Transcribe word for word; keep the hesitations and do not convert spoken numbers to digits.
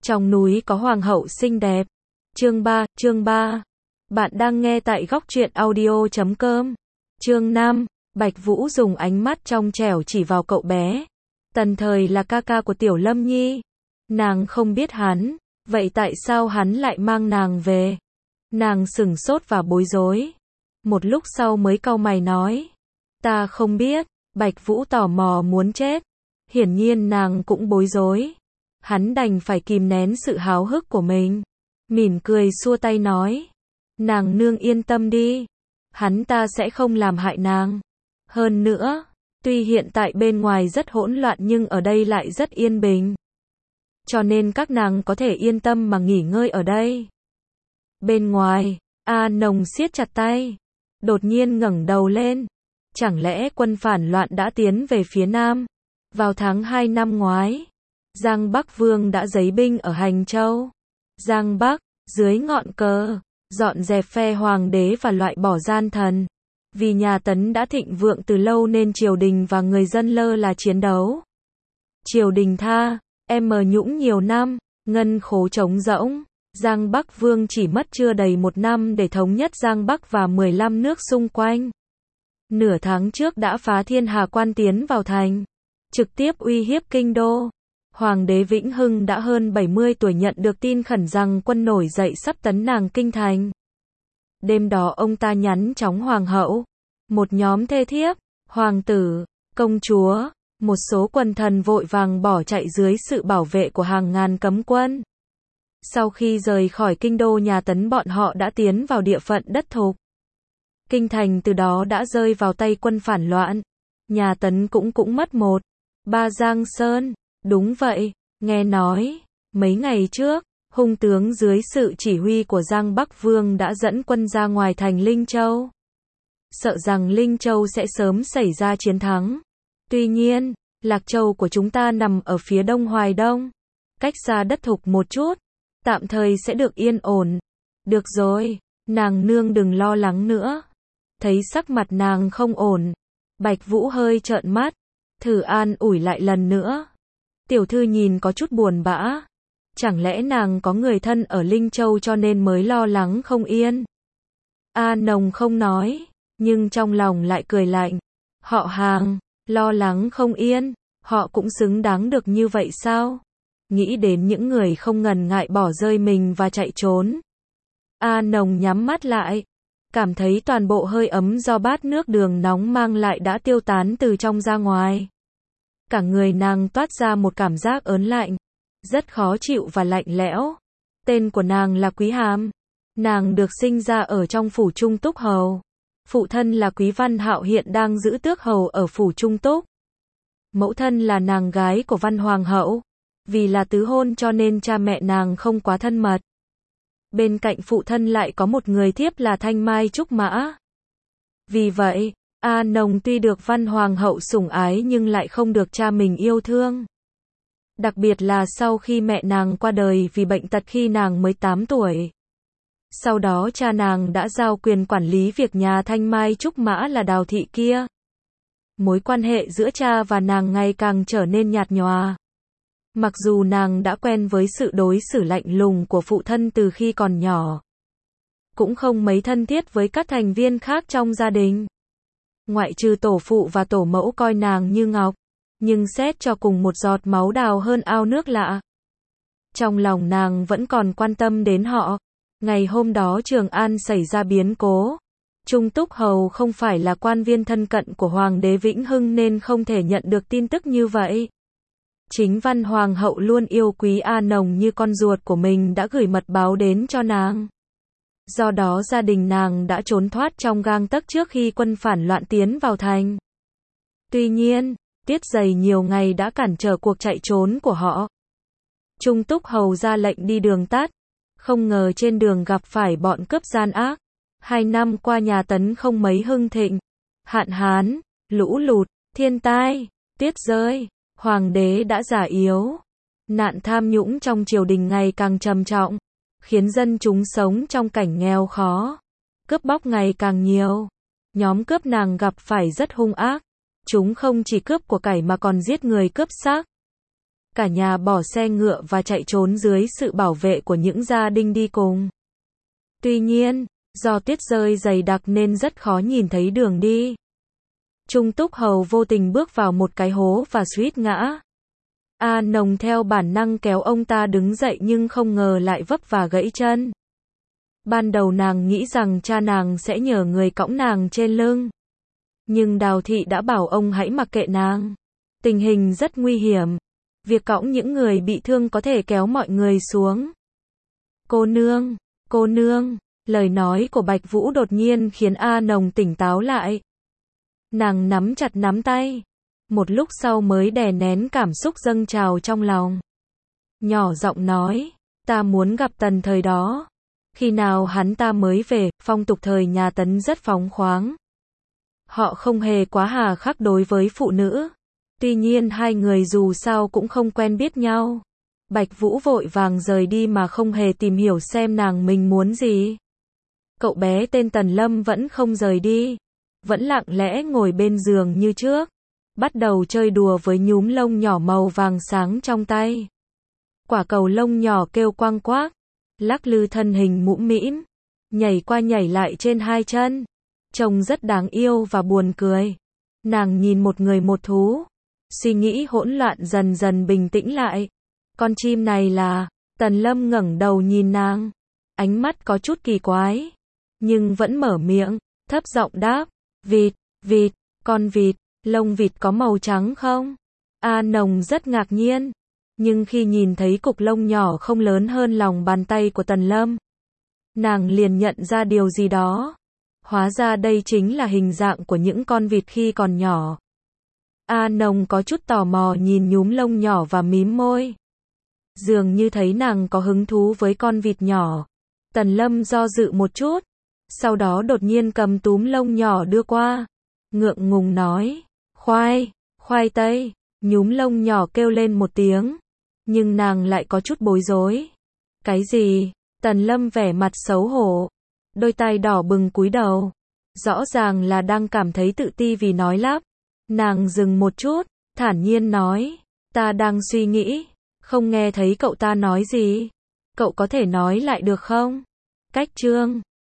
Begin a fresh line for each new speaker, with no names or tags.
Trong núi có hoàng hậu xinh đẹp. Chương ba, chương ba. Bạn đang nghe tại góc truyện audio chấm com. Chương năm, Bạch Vũ dùng ánh mắt trong trẻo chỉ vào cậu bé. Tần Thời là ca ca của Tiểu Lâm Nhi. Nàng không biết hắn, vậy tại sao hắn lại mang nàng về? Nàng sửng sốt và bối rối. Một lúc sau mới cau mày nói, ta không biết. Bạch Vũ tò mò muốn chết. Hiển nhiên nàng cũng bối rối. Hắn đành phải kìm nén sự háo hức của mình. Mỉm cười xua tay nói, nàng nương yên tâm đi. Hắn ta sẽ không làm hại nàng. Hơn nữa, tuy hiện tại bên ngoài rất hỗn loạn nhưng ở đây lại rất yên bình. Cho nên các nàng có thể yên tâm mà nghỉ ngơi ở đây. Bên ngoài, A Nồng siết chặt tay. Đột nhiên ngẩng đầu lên. Chẳng lẽ quân phản loạn đã tiến về phía Nam? Vào tháng hai năm ngoái, Giang Bắc Vương đã giấy binh ở Hành Châu. Giang Bắc, dưới ngọn cờ, dọn dẹp phe hoàng đế và loại bỏ gian thần. Vì nhà Tấn đã thịnh vượng từ lâu nên triều đình và người dân lơ là chiến đấu. Triều đình tha, em mờ nhũng nhiều năm, ngân khố trống rỗng. Giang Bắc Vương chỉ mất chưa đầy một năm để thống nhất Giang Bắc và mười lăm nước xung quanh. Nửa tháng trước đã phá Thiên Hà Quan tiến vào thành, trực tiếp uy hiếp kinh đô. Hoàng đế Vĩnh Hưng đã hơn bảy mươi tuổi nhận được tin khẩn rằng quân nổi dậy sắp tấn nàng kinh thành. Đêm đó ông ta nhắn chóng hoàng hậu, một nhóm thê thiếp, hoàng tử, công chúa, một số quần thần vội vàng bỏ chạy dưới sự bảo vệ của hàng ngàn cấm quân. Sau khi rời khỏi kinh đô nhà Tấn, bọn họ đã tiến vào địa phận đất Thục. Kinh thành từ đó đã rơi vào tay quân phản loạn. Nhà Tấn cũng cũng mất một, ba Giang Sơn. Đúng vậy, nghe nói, mấy ngày trước, hung tướng dưới sự chỉ huy của Giang Bắc Vương đã dẫn quân ra ngoài thành Linh Châu. Sợ rằng Linh Châu sẽ sớm xảy ra chiến thắng. Tuy nhiên, Lạc Châu của chúng ta nằm ở phía đông Hoài Đông, cách xa đất Thục một chút, tạm thời sẽ được yên ổn. Được rồi, nàng nương đừng lo lắng nữa. Thấy sắc mặt nàng không ổn, Bạch Vũ hơi trợn mắt, thử an ủi lại lần nữa. Tiểu thư nhìn có chút buồn bã. Chẳng lẽ nàng có người thân ở Linh Châu cho nên mới lo lắng không yên? A Nồng không nói, nhưng trong lòng lại cười lạnh. Họ Hàng, lo lắng không yên, họ cũng xứng đáng được như vậy sao? Nghĩ đến những người không ngần ngại bỏ rơi mình và chạy trốn. A Nồng nhắm mắt lại, cảm thấy toàn bộ hơi ấm do bát nước đường nóng mang lại đã tiêu tán từ trong ra ngoài. Cả người nàng toát ra một cảm giác ớn lạnh, rất khó chịu và lạnh lẽo. Tên của nàng là Quý Hàm. Nàng được sinh ra ở trong phủ Trung Túc Hầu. Phụ thân là Quý Văn Hạo hiện đang giữ tước hầu ở phủ Trung Túc. Mẫu thân là nàng gái của Văn Hoàng hậu. Vì là tứ hôn cho nên cha mẹ nàng không quá thân mật. Bên cạnh phụ thân lại có một người thiếp là Thanh Mai Trúc Mã. Vì vậy, A Nồng tuy được Văn Hoàng hậu sủng ái nhưng lại không được cha mình yêu thương. Đặc biệt là sau khi mẹ nàng qua đời vì bệnh tật khi nàng mới tám tuổi. Sau đó cha nàng đã giao quyền quản lý việc nhà Thanh Mai Trúc Mã là Đào Thị kia. Mối quan hệ giữa cha và nàng ngày càng trở nên nhạt nhòa. Mặc dù nàng đã quen với sự đối xử lạnh lùng của phụ thân từ khi còn nhỏ, cũng không mấy thân thiết với các thành viên khác trong gia đình. Ngoại trừ tổ phụ và tổ mẫu coi nàng như ngọc, nhưng xét cho cùng một giọt máu đào hơn ao nước lạ. Trong lòng nàng vẫn còn quan tâm đến họ. Ngày hôm đó Trường An xảy ra biến cố. Trung Túc Hầu không phải là quan viên thân cận của Hoàng đế Vĩnh Hưng nên không thể nhận được tin tức như vậy. Chính Văn Hoàng hậu luôn yêu quý A Nồng như con ruột của mình đã gửi mật báo đến cho nàng. Do đó gia đình nàng đã trốn thoát trong gang tấc trước khi quân phản loạn tiến vào thành. Tuy nhiên, Tiết Dày nhiều ngày đã cản trở cuộc chạy trốn của họ. Trung Túc Hầu ra lệnh đi đường tắt, không ngờ trên đường gặp phải bọn cướp gian ác. Hai năm qua nhà Tấn không mấy hưng thịnh. Hạn hán, lũ lụt, thiên tai, tuyết rơi, hoàng đế đã già yếu. Nạn tham nhũng trong triều đình ngày càng trầm trọng, khiến dân chúng sống trong cảnh nghèo khó. Cướp bóc ngày càng nhiều. Nhóm cướp nàng gặp phải rất hung ác. Chúng không chỉ cướp của cải mà còn giết người cướp xác. cả nhà bỏ xe ngựa và chạy trốn dưới sự bảo vệ của những gia đình đi cùng. Tuy nhiên, do tuyết rơi dày đặc nên rất khó nhìn thấy đường đi. Trung Túc Hầu vô tình bước vào một cái hố và suýt ngã. A Nồng theo bản năng kéo ông ta đứng dậy nhưng không ngờ lại vấp và gãy chân. Ban đầu nàng nghĩ rằng cha nàng sẽ nhờ người cõng nàng trên lưng. Nhưng Đào Thị đã bảo ông hãy mặc kệ nàng. Tình hình rất nguy hiểm. Việc cõng những người bị thương có thể kéo mọi người xuống. Cô nương, cô nương, lời nói của Bạch Vũ đột nhiên khiến A Nồng tỉnh táo lại. Nàng nắm chặt nắm tay. Một lúc sau mới đè nén cảm xúc dâng trào trong lòng. Nhỏ giọng nói, ta muốn gặp Tần thời đó. Khi nào hắn ta mới về, phong tục thời nhà Tấn rất phóng khoáng. Họ không hề quá hà khắc đối với phụ nữ. Tuy nhiên hai người dù sao cũng không quen biết nhau. Bạch Vũ vội vàng rời đi mà không hề tìm hiểu xem nàng mình muốn gì. Cậu bé tên Tần Lâm vẫn không rời đi. Vẫn lặng lẽ ngồi bên giường như trước. Bắt đầu chơi đùa với nhúm lông nhỏ màu vàng sáng trong tay. Quả cầu lông nhỏ kêu quang quác. Lắc lư thân hình mũm mĩm. Nhảy qua nhảy lại trên hai chân. Trông rất đáng yêu và buồn cười. Nàng nhìn một người một thú. Suy nghĩ hỗn loạn dần dần bình tĩnh lại. Con chim này là... Tần Lâm ngẩng đầu nhìn nàng. Ánh mắt có chút kỳ quái. Nhưng vẫn mở miệng. Thấp giọng đáp. Vịt, vịt, con vịt. Lông vịt có màu trắng không? A Nồng rất ngạc nhiên. Nhưng khi nhìn thấy cục lông nhỏ không lớn hơn lòng bàn tay của Tần Lâm, nàng liền nhận ra điều gì đó. Hóa ra đây chính là hình dạng của những con vịt khi còn nhỏ. A Nồng có chút tò mò nhìn nhúm lông nhỏ và mím môi. Dường như thấy nàng có hứng thú với con vịt nhỏ. Tần Lâm do dự một chút. Sau đó đột nhiên cầm túm lông nhỏ đưa qua. Ngượng ngùng nói. Khoai, khoai tây. Nhúm lông nhỏ kêu lên một tiếng. Nhưng nàng lại có chút bối rối. Cái gì? Tần Lâm vẻ mặt xấu hổ. Đôi tay đỏ bừng cúi đầu. Rõ ràng là đang cảm thấy tự ti vì nói lắp. Nàng dừng một chút, thản nhiên nói. Ta đang suy nghĩ. Không nghe thấy cậu ta nói gì. Cậu có thể nói lại được không? Cách chương